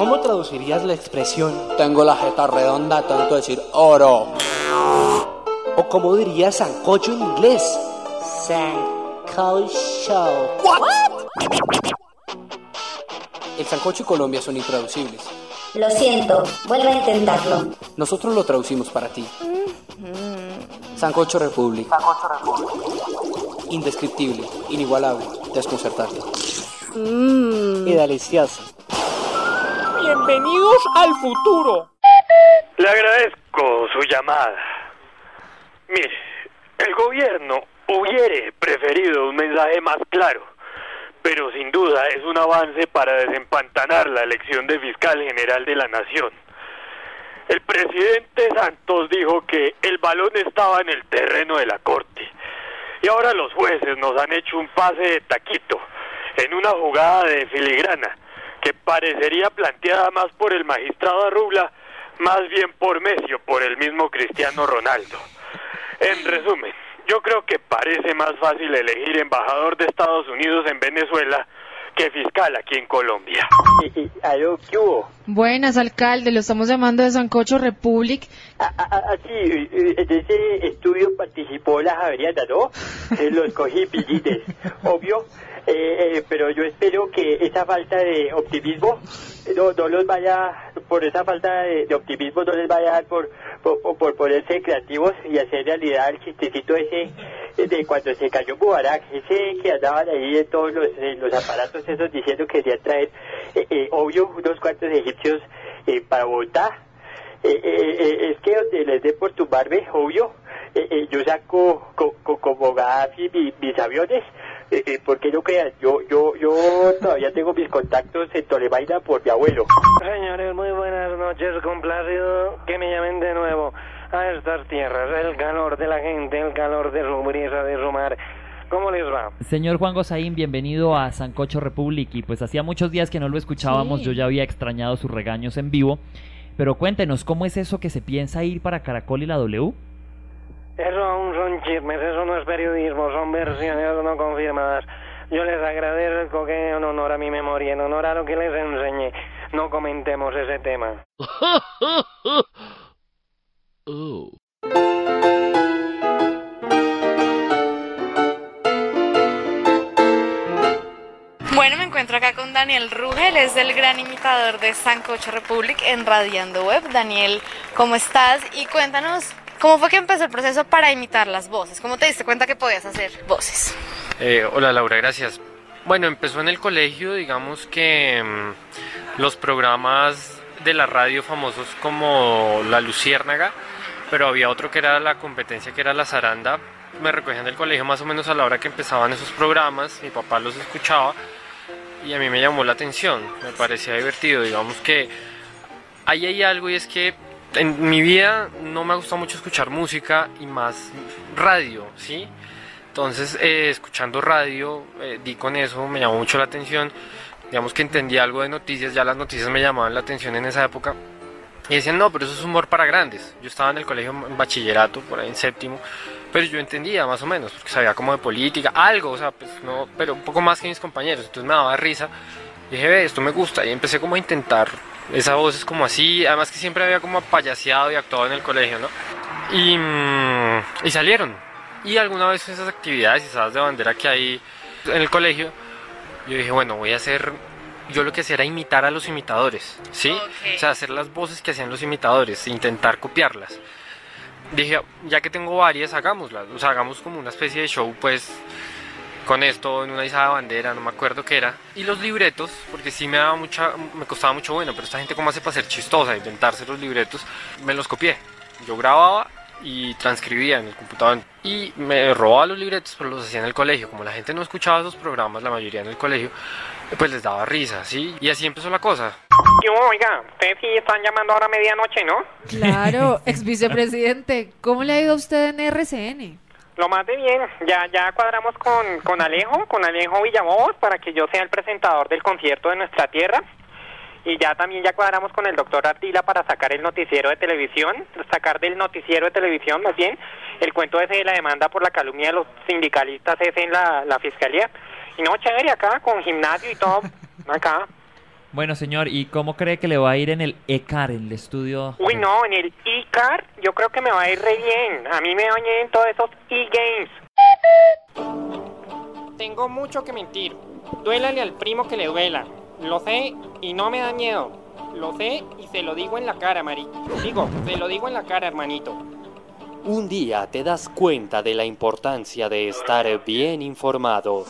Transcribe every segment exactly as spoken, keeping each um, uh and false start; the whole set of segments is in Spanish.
¿Cómo traducirías la expresión tengo la jeta redonda, tanto decir oro? ¿O cómo dirías sancocho en inglés? Sancocho. What? El sancocho y Colombia son intraducibles. Lo siento, vuelve a intentarlo. Nosotros lo traducimos para ti. Mm-hmm. Sancocho Republic. Sancocho Republic. Indescriptible, inigualable, desconcertante. Mmm. Y delicioso. Bienvenidos al futuro. Le agradezco su llamada. Mire, el gobierno hubiera preferido un mensaje más claro, pero sin duda es un avance para desempantanar la elección de fiscal general de la nación. El presidente Santos dijo que el balón estaba en el terreno de la corte, y ahora los jueces nos han hecho un pase de taquito, en una jugada de filigrana, que parecería planteada más por el magistrado Arrubla, más bien por Messi o por el mismo Cristiano Ronaldo. En resumen, yo creo que parece más fácil elegir embajador de Estados Unidos en Venezuela que fiscal aquí en Colombia. ¿Aló, qué hubo? Buenas, alcalde, lo estamos llamando de Sancocho Republic. Ah, ah, ah, sí, en ese estudio participó la Javeriana, ¿no? Eh, los cogí pillites, obvio. Eh, eh, pero yo espero que esa falta de optimismo no, no los vaya, por esa falta de, de optimismo no les vaya a dar por, por, por ponerse creativos y hacer realidad el chistecito ese de cuando se cayó Mubarak, ese que andaban ahí en todos los, en los aparatos esos diciendo que querían traer, eh, eh, obvio, unos cuantos egipcios eh, para Bogotá. Eh, eh, eh, es que donde les dé por tumbarme, obvio, eh, eh, yo saco co, co, como Gaddafi mi, mis aviones. Eh, eh, porque no crean, yo yo yo todavía tengo mis contactos en Tolemaida por mi abuelo. Señores, muy buenas noches, complacido que me llamen de nuevo a estas tierras, el calor de la gente, el calor de su brisa, de su mar. ¿Cómo les va? Señor Juan Gozaín, bienvenido a Sancocho Republic, y pues hacía muchos días que no lo escuchábamos, sí. Yo ya había extrañado sus regaños en vivo, pero cuéntenos, ¿cómo es eso que se piensa ir para Caracol y la W? Eso aún son chismes, eso no es periodismo, son versiones no confirmadas. Yo les agradezco que en honor a mi memoria, en honor a lo que les enseñé, no comentemos ese tema. Oh. Bueno, me encuentro acá con Daniel Rugel, es el gran imitador de Sancocho Republic en Radiando Web. Daniel, ¿cómo estás? Y cuéntanos, ¿cómo fue que empezó el proceso para imitar las voces? ¿Cómo te diste cuenta que podías hacer voces? Eh, hola Laura, gracias. Bueno, empezó en el colegio, digamos que mmm, los programas de la radio famosos como La Luciérnaga, pero había otro que era la competencia, que era La Zaranda. Me recogían del colegio más o menos a la hora que empezaban esos programas, mi papá los escuchaba y a mí me llamó la atención, me parecía divertido. Digamos que ahí hay algo, y es que en mi vida no me ha gustado mucho escuchar música y más radio, ¿sí? Entonces, eh, escuchando radio, eh, di con eso, me llamó mucho la atención. Digamos que entendí algo de noticias, ya las noticias me llamaban la atención en esa época. Y decían, no, pero eso es humor para grandes. Yo estaba en el colegio en bachillerato, por ahí en séptimo, pero yo entendía más o menos, porque sabía como de política, algo, o sea, pues no, pero un poco más que mis compañeros. Entonces me daba risa. Y dije, ve, esto me gusta. Y empecé como a intentar. Esa voz es como así, además que siempre había como payaseado y actuado en el colegio, ¿no? Y, y salieron. Y alguna vez esas actividades y esas de bandera que hay en el colegio, yo dije, bueno, voy a hacer, yo lo que hacía era imitar a los imitadores, ¿sí? Okay. O sea, hacer las voces que hacían los imitadores, intentar copiarlas. Dije, ya que tengo varias, hagámoslas, o sea, hagamos como una especie de show, pues, con esto, en una izada de bandera, no me acuerdo qué era. Y los libretos, porque sí me daba mucha, me costaba mucho, bueno, pero esta gente cómo hace para ser chistosa, inventarse los libretos, me los copié. Yo grababa y transcribía en el computador y me robaba los libretos, pero los hacía en el colegio. Como la gente no escuchaba esos programas, la mayoría en el colegio, pues les daba risa, ¿sí? Y así empezó la cosa. Yo, oiga, ustedes sí están llamando ahora a medianoche, ¿no? Claro, ex vicepresidente, ¿cómo le ha ido a usted en R C N? Lo más de bien, ya ya cuadramos con, con Alejo, con Alejo Villalobos, para que yo sea el presentador del concierto de nuestra tierra. Y ya también ya cuadramos con el doctor Ardila para sacar el noticiero de televisión, sacar del noticiero de televisión más bien, el cuento ese de la demanda por la calumnia de los sindicalistas ese en la, la fiscalía. Y no, chévere, acá con gimnasio y todo, acá. Bueno, señor, ¿y cómo cree que le va a ir en el E-Car, en el estudio? Uy, no, en el E-Car yo creo que me va a ir re bien. A mí me bañé en todos esos E-Games. Tengo mucho que mentir. Duélale al primo que le duela. Lo sé y no me da miedo. Lo sé y se lo digo en la cara, Mari. Digo, se lo digo en la cara, hermanito. Un día te das cuenta de la importancia de estar bien informado.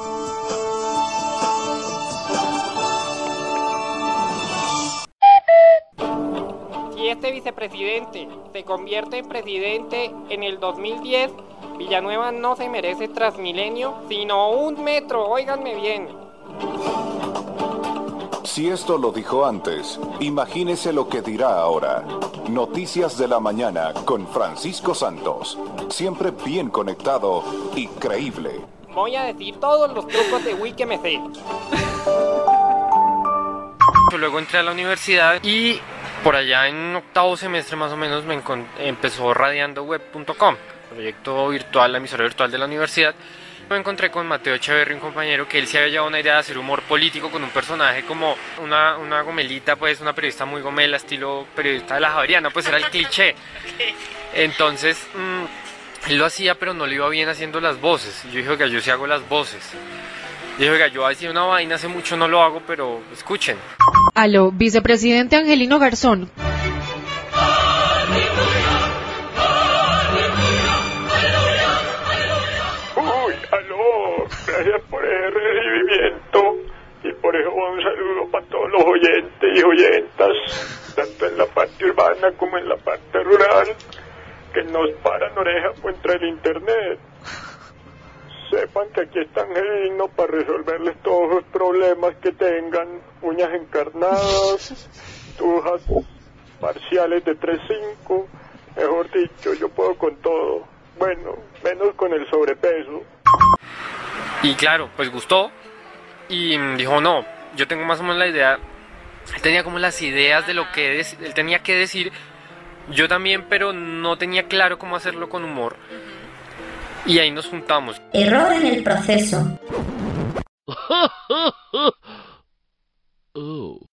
Si este vicepresidente se convierte en presidente en el dos mil diez, Villanueva no se merece Transmilenio, sino un metro, óiganme bien. Si esto lo dijo antes, imagínese lo que dirá ahora. Noticias de la mañana con Francisco Santos. Siempre bien conectado y creíble. Voy a decir todos los trucos de Wii que me sé. Luego entré a la universidad y por allá en octavo semestre más o menos me empezó radiando web punto com, proyecto virtual, la emisora virtual de la universidad. Me encontré con Mateo Echeverry, un compañero que él se había llevado una idea de hacer humor político con un personaje como una, una gomelita, pues una periodista muy gomela, estilo periodista de la Javeriana, pues era el cliché. Entonces, mmm, él lo hacía, pero no le iba bien haciendo las voces. Yo dije, oiga, yo sí hago las voces. Yo dije, oiga, yo hacía una vaina, hace mucho no lo hago, pero escuchen. Aló, vicepresidente Angelino Garzón. Uy, aló, gracias por ese recibimiento y por eso un saludo para todos los oyentes y oyentas, tanto en la parte urbana como en la parte rural, que nos paran oreja contra el internet. Sepan que aquí está Angelino para resolverles todos los problemas que tengan, uñas encarnadas, tujas parciales de tres cinco, mejor dicho, yo puedo con todo, bueno, menos con el sobrepeso. Y claro, pues gustó y dijo, no, yo tengo más o menos la idea, él tenía como las ideas de lo que él tenía que decir, yo también, pero no tenía claro cómo hacerlo con humor. Y ahí nos juntamos. Error en el proceso.